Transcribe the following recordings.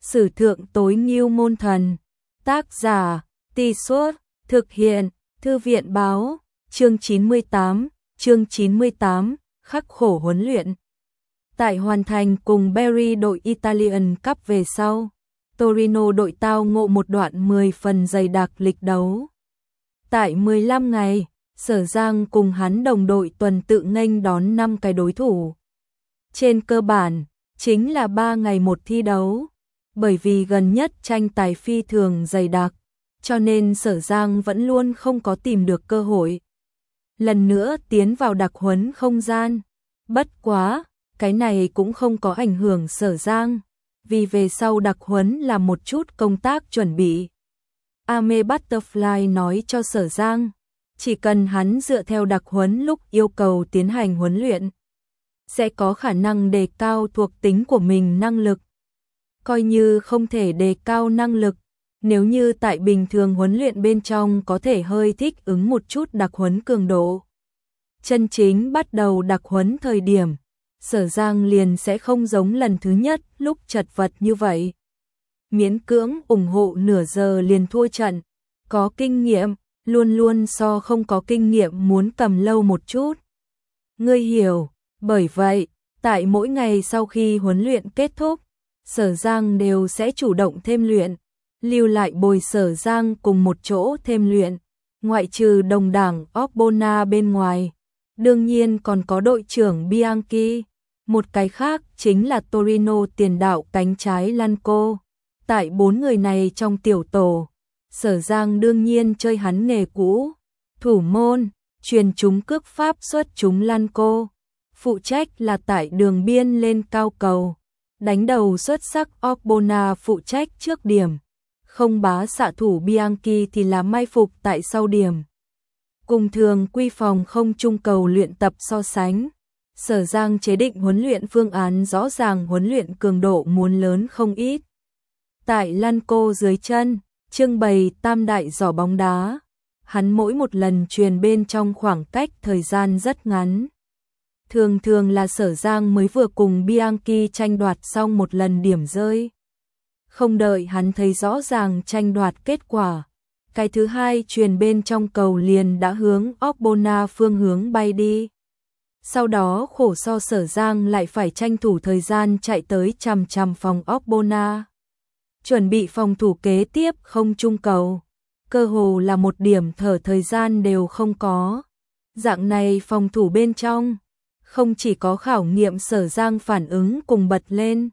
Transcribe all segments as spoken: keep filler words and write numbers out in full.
Sử thượng tối ngưu môn thần. Tác giả, Tì Suốt, thực hiện, Thư viện báo, chương chín mươi tám, chương chín mươi tám, khắc khổ huấn luyện. Tại hoàn thành cùng Barry đội Italian Cup về sau, Torino đội tao ngộ một đoạn mười phần dày đặc lịch đấu. Tại mười lăm ngày, Sở Giang cùng hắn đồng đội tuần tự nghênh đón năm cái đối thủ. Trên cơ bản, chính là ba ngày một thi đấu. Bởi vì gần nhất tranh tài phi thường dày đặc, cho nên Sở Giang vẫn luôn không có tìm được cơ hội. Lần nữa tiến vào đặc huấn không gian. Bất quá, cái này cũng không có ảnh hưởng Sở Giang, vì về sau đặc huấn là một chút công tác chuẩn bị. Ame Butterfly nói cho Sở Giang, chỉ cần hắn dựa theo đặc huấn lúc yêu cầu tiến hành huấn luyện, sẽ có khả năng đề cao thuộc tính của mình năng lực. Coi như không thể đề cao năng lực, nếu như tại bình thường huấn luyện bên trong có thể hơi thích ứng một chút đặc huấn cường độ. Chân chính bắt đầu đặc huấn thời điểm, Sở Giang liền sẽ không giống lần thứ nhất lúc chật vật như vậy. Miễn cưỡng ủng hộ nửa giờ liền thua trận, có kinh nghiệm, luôn luôn so không có kinh nghiệm muốn cầm lâu một chút. Ngươi hiểu, bởi vậy, tại mỗi ngày sau khi huấn luyện kết thúc, Sở Giang đều sẽ chủ động thêm luyện, lưu lại bồi Sở Giang cùng một chỗ thêm luyện, ngoại trừ đồng đảng Ogbonna bên ngoài. Đương nhiên còn có đội trưởng Bianchi, một cái khác chính là Torino tiền đạo cánh trái Lanco. Tại bốn người này trong tiểu tổ, Sở Giang đương nhiên chơi hắn nghề cũ, thủ môn, truyền chúng cước pháp xuất chúng Lanco, phụ trách là tại đường biên lên cao cầu. Đánh đầu xuất sắc Ogbonna phụ trách trước điểm, không bá xạ thủ Bianchi thì là mai phục tại sau điểm. Cùng thường quy phòng không trung cầu luyện tập so sánh, Sở Giang chế định huấn luyện phương án rõ ràng, huấn luyện cường độ muốn lớn không ít. Tại Lanco dưới chân, trưng bày tam đại giỏ bóng đá, hắn mỗi một lần truyền bên trong khoảng cách thời gian rất ngắn. Thường thường là Sở Giang mới vừa cùng Bianchi tranh đoạt xong một lần điểm rơi. Không đợi hắn thấy rõ ràng tranh đoạt kết quả, cái thứ hai truyền bên trong cầu liền đã hướng Ogbonna phương hướng bay đi. Sau đó khổ so Sở Giang lại phải tranh thủ thời gian chạy tới chằm chằm phòng Ogbonna, chuẩn bị phòng thủ kế tiếp không trung cầu. Cơ hồ là một điểm thở thời gian đều không có. Dạng này phòng thủ bên trong, không chỉ có khảo nghiệm Sở Giang phản ứng cùng bật lên,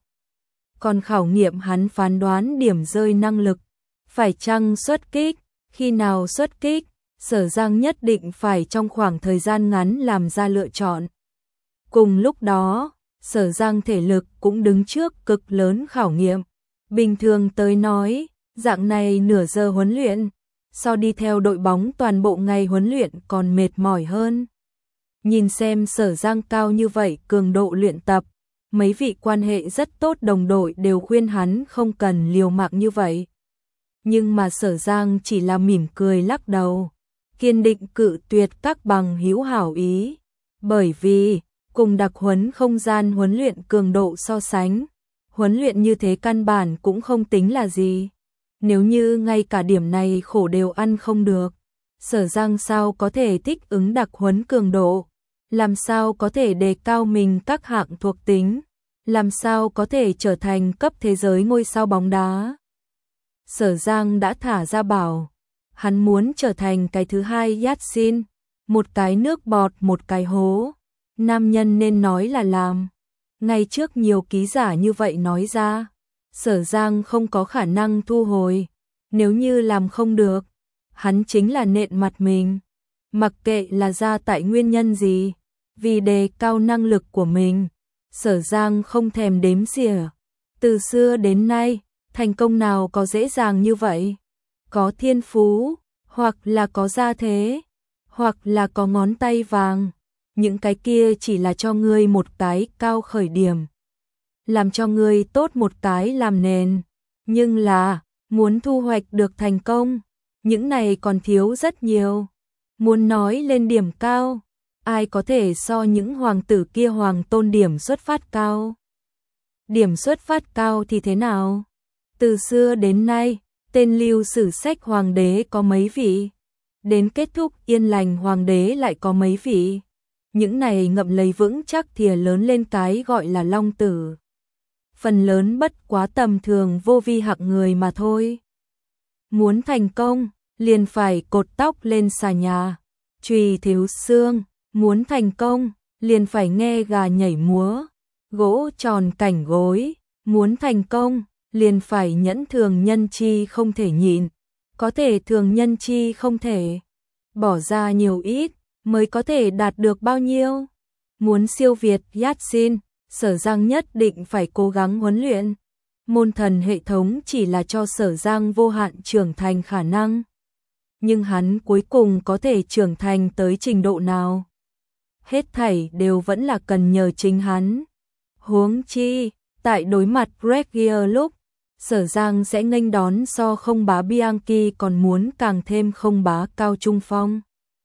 còn khảo nghiệm hắn phán đoán điểm rơi năng lực, phải chăng xuất kích, khi nào xuất kích, Sở Giang nhất định phải trong khoảng thời gian ngắn làm ra lựa chọn. Cùng lúc đó, Sở Giang thể lực cũng đứng trước cực lớn khảo nghiệm. Bình thường tới nói, dạng này nửa giờ huấn luyện, so đi theo đội bóng toàn bộ ngày huấn luyện còn mệt mỏi hơn. Nhìn xem Sở Giang cao như vậy cường độ luyện tập, mấy vị quan hệ rất tốt đồng đội đều khuyên hắn không cần liều mạng như vậy. Nhưng mà Sở Giang chỉ là mỉm cười lắc đầu, kiên định cự tuyệt các bằng hữu hảo ý. Bởi vì, cùng đặc huấn không gian huấn luyện cường độ so sánh, huấn luyện như thế căn bản cũng không tính là gì. Nếu như ngay cả điểm này khổ đều ăn không được, Sở Giang sao có thể thích ứng đặc huấn cường độ, làm sao có thể đề cao mình các hạng thuộc tính, làm sao có thể trở thành cấp thế giới ngôi sao bóng đá. Sở Giang đã thả ra bảo, hắn muốn trở thành cái thứ hai Yatsin, một cái nước bọt một cái hố, nam nhân nên nói là làm. Ngay trước nhiều ký giả như vậy nói ra, Sở Giang không có khả năng thu hồi, nếu như làm không được, hắn chính là nện mặt mình. Mặc kệ là ra tại nguyên nhân gì, vì đề cao năng lực của mình, Sở Giang không thèm đếm xỉa. Từ xưa đến nay, thành công nào có dễ dàng như vậy? Có thiên phú, hoặc là có gia thế, hoặc là có ngón tay vàng. Những cái kia chỉ là cho ngươi một cái cao khởi điểm, làm cho ngươi tốt một cái làm nền. Nhưng là, muốn thu hoạch được thành công, những này còn thiếu rất nhiều. Muốn nói lên điểm cao, ai có thể so những hoàng tử kia hoàng tôn điểm xuất phát cao? Điểm xuất phát cao thì thế nào? Từ xưa đến nay, tên lưu sử sách hoàng đế có mấy vị? Đến kết thúc Yên Lành hoàng đế lại có mấy vị? Những này ngậm lấy vững chắc thìa lớn lên cái gọi là long tử. Phần lớn bất quá tầm thường vô vi hạng người mà thôi. Muốn thành công, liền phải cột tóc lên xà nhà, chùy thiếu xương, muốn thành công, liền phải nghe gà nhảy múa, gỗ tròn cảnh gối, muốn thành công, liền phải nhẫn thường nhân chi không thể nhịn, có thể thường nhân chi không thể, bỏ ra nhiều ít, mới có thể đạt được bao nhiêu. Muốn siêu việt Yatsin, Sở Giang nhất định phải cố gắng huấn luyện. Môn thần hệ thống chỉ là cho Sở Giang vô hạn trưởng thành khả năng. Nhưng hắn cuối cùng có thể trưởng thành tới trình độ nào? Hết thảy đều vẫn là cần nhờ chính hắn. Huống chi, tại đối mặt Regia lúc, Sở Giang sẽ nghênh đón so không bá Bianchi còn muốn càng thêm không bá Cao Trung Phong.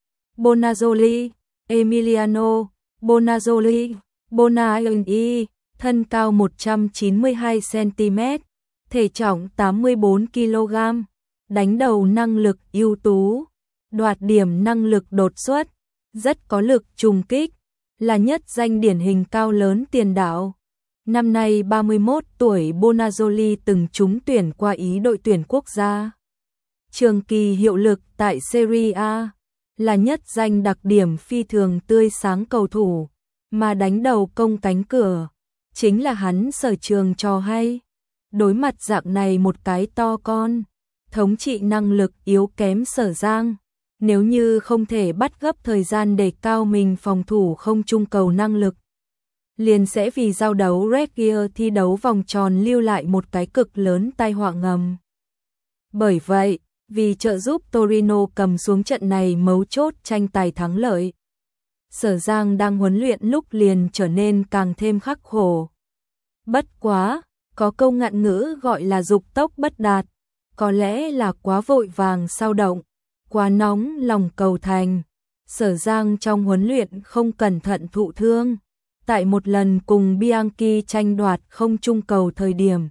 Bonazzoli, Emiliano, Bonazzoli, Bonazzoli, thân cao một trăm chín mươi hai xăng-ti-mét, thể trọng tám mươi bốn ki lô gam, đánh đầu năng lực ưu tú, đoạt điểm năng lực đột xuất, rất có lực trùng kích, là nhất danh điển hình cao lớn tiền đạo. Năm nay ba mươi mốt tuổi, Bonazzoli từng trúng tuyển qua Ý đội tuyển quốc gia. Trường kỳ hiệu lực tại Serie A, là nhất danh đặc điểm phi thường tươi sáng cầu thủ, mà đánh đầu công cánh cửa, chính là hắn sở trường trò hay. Đối mặt dạng này một cái to con, thống trị năng lực yếu kém Sở Giang, nếu như không thể bắt gấp thời gian để cao mình phòng thủ không trung cầu năng lực, liền sẽ vì giao đấu Regia thi đấu vòng tròn lưu lại một cái cực lớn tai họa ngầm. Bởi vậy, vì trợ giúp Torino cầm xuống trận này mấu chốt tranh tài thắng lợi, Sở Giang đang huấn luyện lúc liền trở nên càng thêm khắc khổ. Bất quá, có câu ngạn ngữ gọi là dục tốc bất đạt, có lẽ là quá vội vàng sao động, quá nóng lòng cầu thành. Sở Giang trong huấn luyện không cẩn thận thụ thương. Tại một lần cùng Bianchi tranh đoạt không trung cầu thời điểm,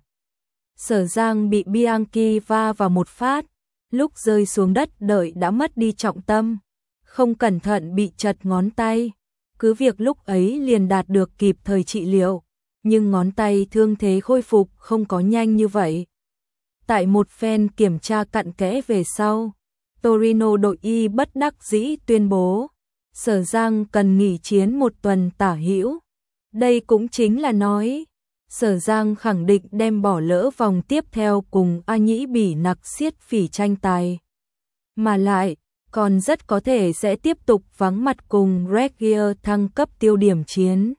Sở Giang bị Bianchi va vào một phát, lúc rơi xuống đất đợi đã mất đi trọng tâm, không cẩn thận bị chật ngón tay. Cứ việc lúc ấy liền đạt được kịp thời trị liệu, nhưng ngón tay thương thế khôi phục không có nhanh như vậy. Tại một phen kiểm tra cặn kẽ về sau, Torino đội y bất đắc dĩ tuyên bố, Sở Giang cần nghỉ chiến một tuần tả hữu. Đây cũng chính là nói, Sở Giang khẳng định đem bỏ lỡ vòng tiếp theo cùng A Nhĩ Bỉ Nặc Xiết Phỉ tranh tài. Mà lại, còn rất có thể sẽ tiếp tục vắng mặt cùng Regia thăng cấp tiêu điểm chiến.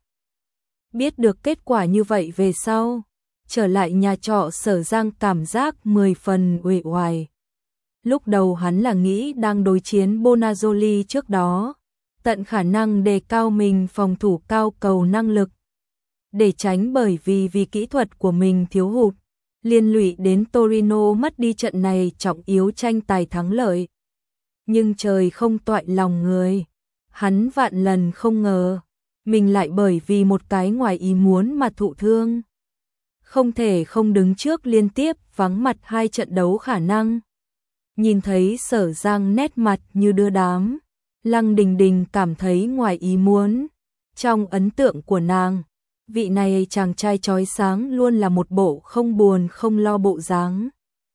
Biết được kết quả như vậy về sau, trở lại nhà trọ Sở Giang cảm giác mười phần uể oải. Lúc đầu hắn là nghĩ đang đối chiến Bonazzoli trước đó, tận khả năng đề cao mình phòng thủ cao cầu năng lực, để tránh bởi vì vì kỹ thuật của mình thiếu hụt, liên lụy đến Torino mất đi trận này trọng yếu tranh tài thắng lợi. Nhưng trời không toại lòng người, hắn vạn lần không ngờ, mình lại bởi vì một cái ngoài ý muốn mà thụ thương. Không thể không đứng trước liên tiếp vắng mặt hai trận đấu khả năng. Nhìn thấy Sở Giang nét mặt như đưa đám, Lăng Đình Đình cảm thấy ngoài ý muốn. Trong ấn tượng của nàng, vị này chàng trai chói sáng luôn là một bộ không buồn không lo bộ dáng.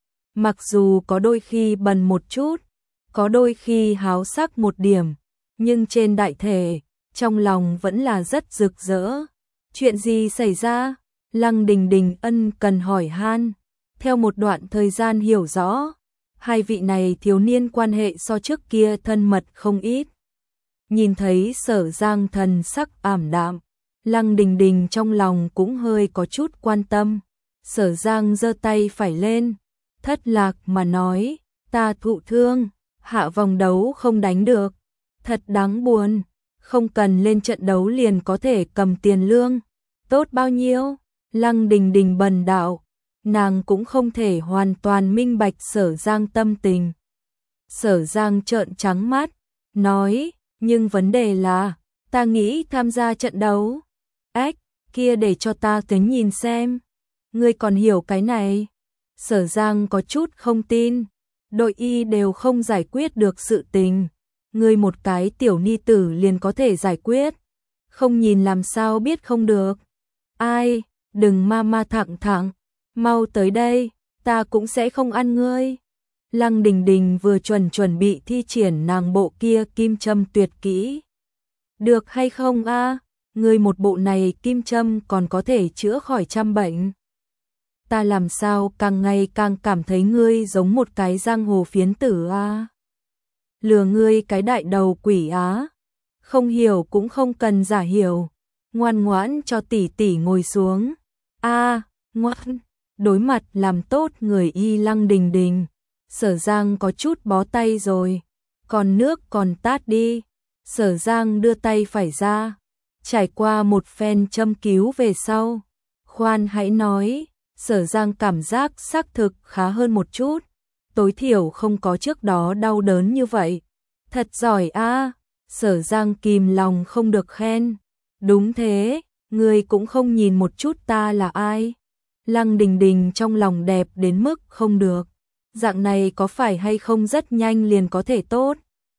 Mặc dù có đôi khi bần một chút, có đôi khi háo sắc một điểm, nhưng trên đại thể, trong lòng vẫn là rất rực rỡ. Chuyện gì xảy ra? Lăng Đình Đình ân cần hỏi han. Theo một đoạn thời gian hiểu rõ, hai vị này thiếu niên quan hệ so trước kia thân mật không ít. Nhìn thấy Sở Giang thần sắc ảm đạm, Lăng Đình Đình trong lòng cũng hơi có chút quan tâm. Sở Giang giơ tay phải lên, thất lạc mà nói, ta thụ thương, hạ vòng đấu không đánh được, thật đáng buồn, không cần lên trận đấu liền có thể cầm tiền lương, tốt bao nhiêu? Lăng Đình Đình bần đạo, nàng cũng không thể hoàn toàn minh bạch Sở Giang tâm tình. Sở Giang trợn trắng mắt, nói, nhưng vấn đề là, ta nghĩ tham gia trận đấu. Ách, kia để cho ta tính nhìn xem, ngươi còn hiểu cái này. Sở Giang có chút không tin, đội y đều không giải quyết được sự tình, ngươi một cái tiểu ni tử liền có thể giải quyết, không nhìn làm sao biết không được. Ai, đừng ma ma thẳng thẳng, mau tới đây, ta cũng sẽ không ăn ngươi. Lăng Đình Đình vừa chuẩn chuẩn bị thi triển nàng bộ kia kim châm tuyệt kỹ. Được hay không a? Ngươi một bộ này kim châm còn có thể chữa khỏi trăm bệnh. Ta làm sao càng ngày càng cảm thấy ngươi giống một cái giang hồ phiến tử a. Lừa ngươi cái đại đầu quỷ á. Không hiểu cũng không cần giả hiểu. Ngoan ngoãn cho tỷ tỷ ngồi xuống. A, ngoan. Đối mặt làm tốt người y Lăng Đình Đình. Sở Giang có chút bó tay rồi. Còn nước còn tát đi. Sở Giang đưa tay phải ra. Trải qua một phen châm cứu về sau. Khoan hãy nói. Sở Giang cảm giác xác thực khá hơn một chút. Tối thiểu không có trước đó đau đớn như vậy. Thật giỏi a. Sở Giang kìm lòng không được khen. Đúng thế, ngươi cũng không nhìn một chút ta là ai. Lăng Đình Đình trong lòng đẹp đến mức không được. Dạng này có phải hay không rất nhanh liền có thể tốt.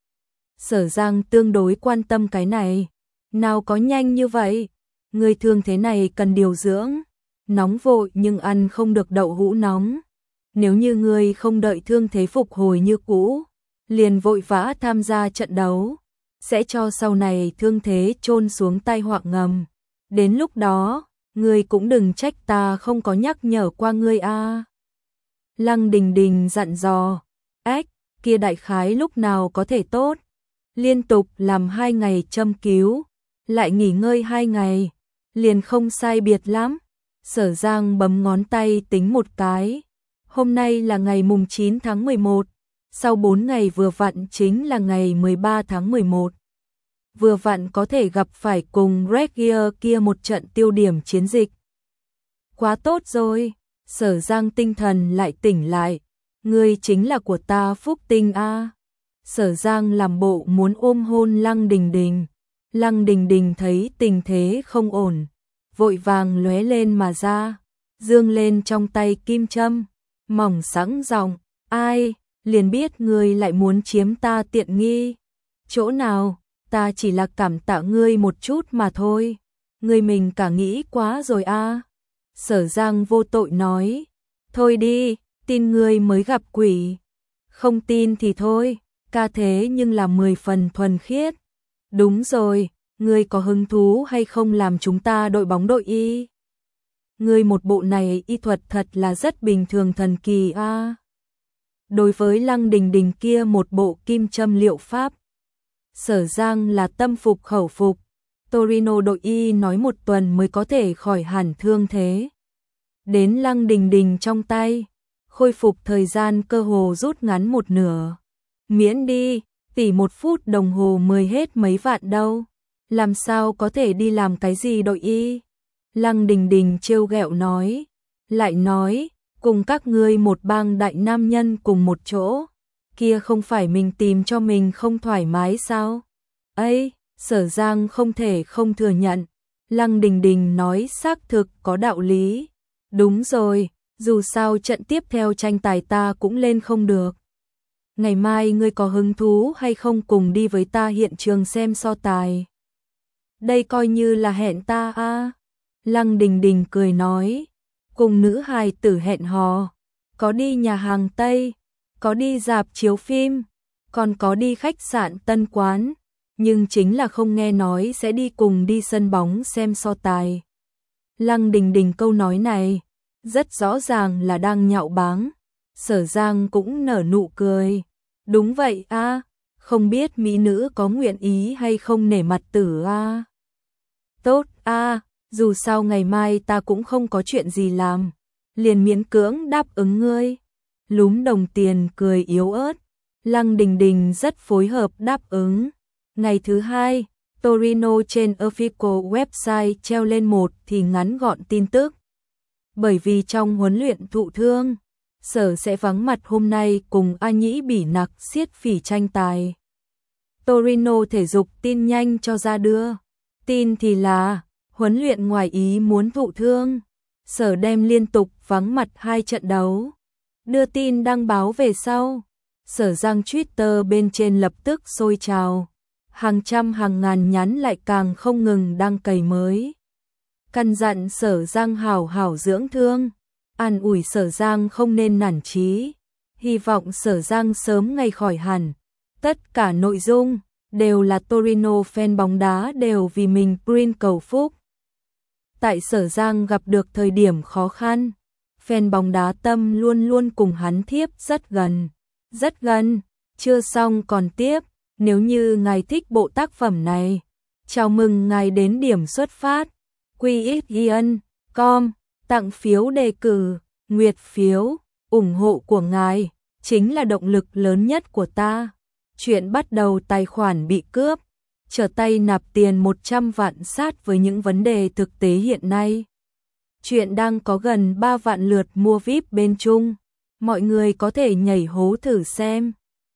Sở Giang tương đối quan tâm cái này. Nào có nhanh như vậy. Ngươi thương thế này cần điều dưỡng. Nóng vội nhưng ăn không được đậu hũ nóng. Nếu như ngươi không đợi thương thế phục hồi như cũ, liền vội vã tham gia trận đấu, sẽ cho sau này thương thế chôn xuống tai họa ngầm. Đến lúc đó, ngươi cũng đừng trách ta không có nhắc nhở qua ngươi a. Lăng Đình Đình dặn dò, ách, kia đại khái lúc nào có thể tốt. Liên tục làm hai ngày châm cứu, lại nghỉ ngơi hai ngày, liền không sai biệt lắm. Sở Giang bấm ngón tay tính một cái. Hôm nay là ngày mùng chín tháng mười một, sau bốn ngày vừa vặn chính là ngày mười ba tháng mười một. Vừa vặn có thể gặp phải cùng Red Gear kia một trận tiêu điểm chiến dịch. Quá tốt rồi, Sở Giang tinh thần lại tỉnh lại. Ngươi chính là của ta phúc tinh a. Sở Giang làm bộ muốn ôm hôn Lăng Đình Đình. Lăng Đình Đình thấy tình thế không ổn, vội vàng lóe lên mà ra, dương lên trong tay kim châm, mỏng sẵn giọng, ai, liền biết ngươi lại muốn chiếm ta tiện nghi. Chỗ nào, ta chỉ là cảm tạ ngươi một chút mà thôi. Ngươi mình cả nghĩ quá rồi a. Sở Giang vô tội nói, thôi đi, tin ngươi mới gặp quỷ. Không tin thì thôi, ca thế nhưng là mười phần thuần khiết. Đúng rồi, ngươi có hứng thú hay không làm chúng ta đội bóng đội y? Ngươi một bộ này y thuật thật là rất bình thường thần kỳ a. À. Đối với Lăng Đình Đình kia một bộ kim châm liệu pháp, Sở Giang là tâm phục khẩu phục. Torino đội y nói một tuần mới có thể khỏi hẳn thương thế. Đến Lăng Đình Đình trong tay, khôi phục thời gian cơ hồ rút ngắn một nửa. Miễn đi, tỷ một phút đồng hồ mới hết mấy vạn đâu. Làm sao có thể đi làm cái gì đội y? Lăng Đình Đình trêu ghẹo nói. Lại nói, cùng các ngươi một bang đại nam nhân cùng một chỗ. Kia không phải mình tìm cho mình không thoải mái sao? Ây, Sở Giang không thể không thừa nhận. Lăng Đình Đình nói xác thực có đạo lý. Đúng rồi, dù sao trận tiếp theo tranh tài ta cũng lên không được. Ngày mai ngươi có hứng thú hay không cùng đi với ta hiện trường xem so tài? Đây coi như là hẹn ta a. À. Lăng Đình Đình cười nói, cùng nữ hài tử hẹn hò, có đi nhà hàng Tây, có đi rạp chiếu phim, còn có đi khách sạn Tân Quán, nhưng chính là không nghe nói sẽ đi cùng đi sân bóng xem so tài. Lăng Đình Đình câu nói này, rất rõ ràng là đang nhạo báng. Sở Giang cũng nở nụ cười. Đúng vậy a, à, không biết mỹ nữ có nguyện ý hay không nể mặt tử a. À. Tốt a, à, dù sao ngày mai ta cũng không có chuyện gì làm, liền miễn cưỡng đáp ứng ngươi. Lúm đồng tiền cười yếu ớt, Lăng Đình Đình rất phối hợp đáp ứng. Ngày thứ hai, Torino trên official website treo lên một thì ngắn gọn tin tức. Bởi vì trong huấn luyện thụ thương, Sở sẽ vắng mặt hôm nay cùng A Nhĩ Bỉ Nặc siết phỉ tranh tài. Torino thể dục tin nhanh cho ra đưa. Tin thì là, huấn luyện ngoài ý muốn thụ thương. Sở đem liên tục vắng mặt hai trận đấu. đưa tin đăng báo về sau. Sở Giang Twitter bên trên lập tức sôi trào. Hàng trăm hàng ngàn nhắn lại càng không ngừng đăng cày mới. Căn dặn Sở Giang hảo hảo dưỡng thương, an ủi Sở Giang không nên nản chí, hy vọng Sở Giang sớm ngày khỏi hẳn. Tất cả nội dung đều là Torino fan bóng đá đều vì mình print cầu phúc. Tại Sở Giang gặp được thời điểm khó khăn, fan bóng đá tâm luôn luôn cùng hắn thiếp rất gần, rất gần. Chưa xong còn tiếp, nếu như ngài thích bộ tác phẩm này, chào mừng ngài đến điểm xuất phát quy ích ian chấm com, tặng phiếu đề cử, nguyệt phiếu, ủng hộ của ngài chính là động lực lớn nhất của ta. Chuyện bắt đầu tài khoản bị cướp, trở tay nạp tiền một trăm vạn sát với những vấn đề thực tế hiện nay. Chuyện đang có gần ba vạn lượt mua vi ai pi bên Trung, mọi người có thể nhảy hố thử xem.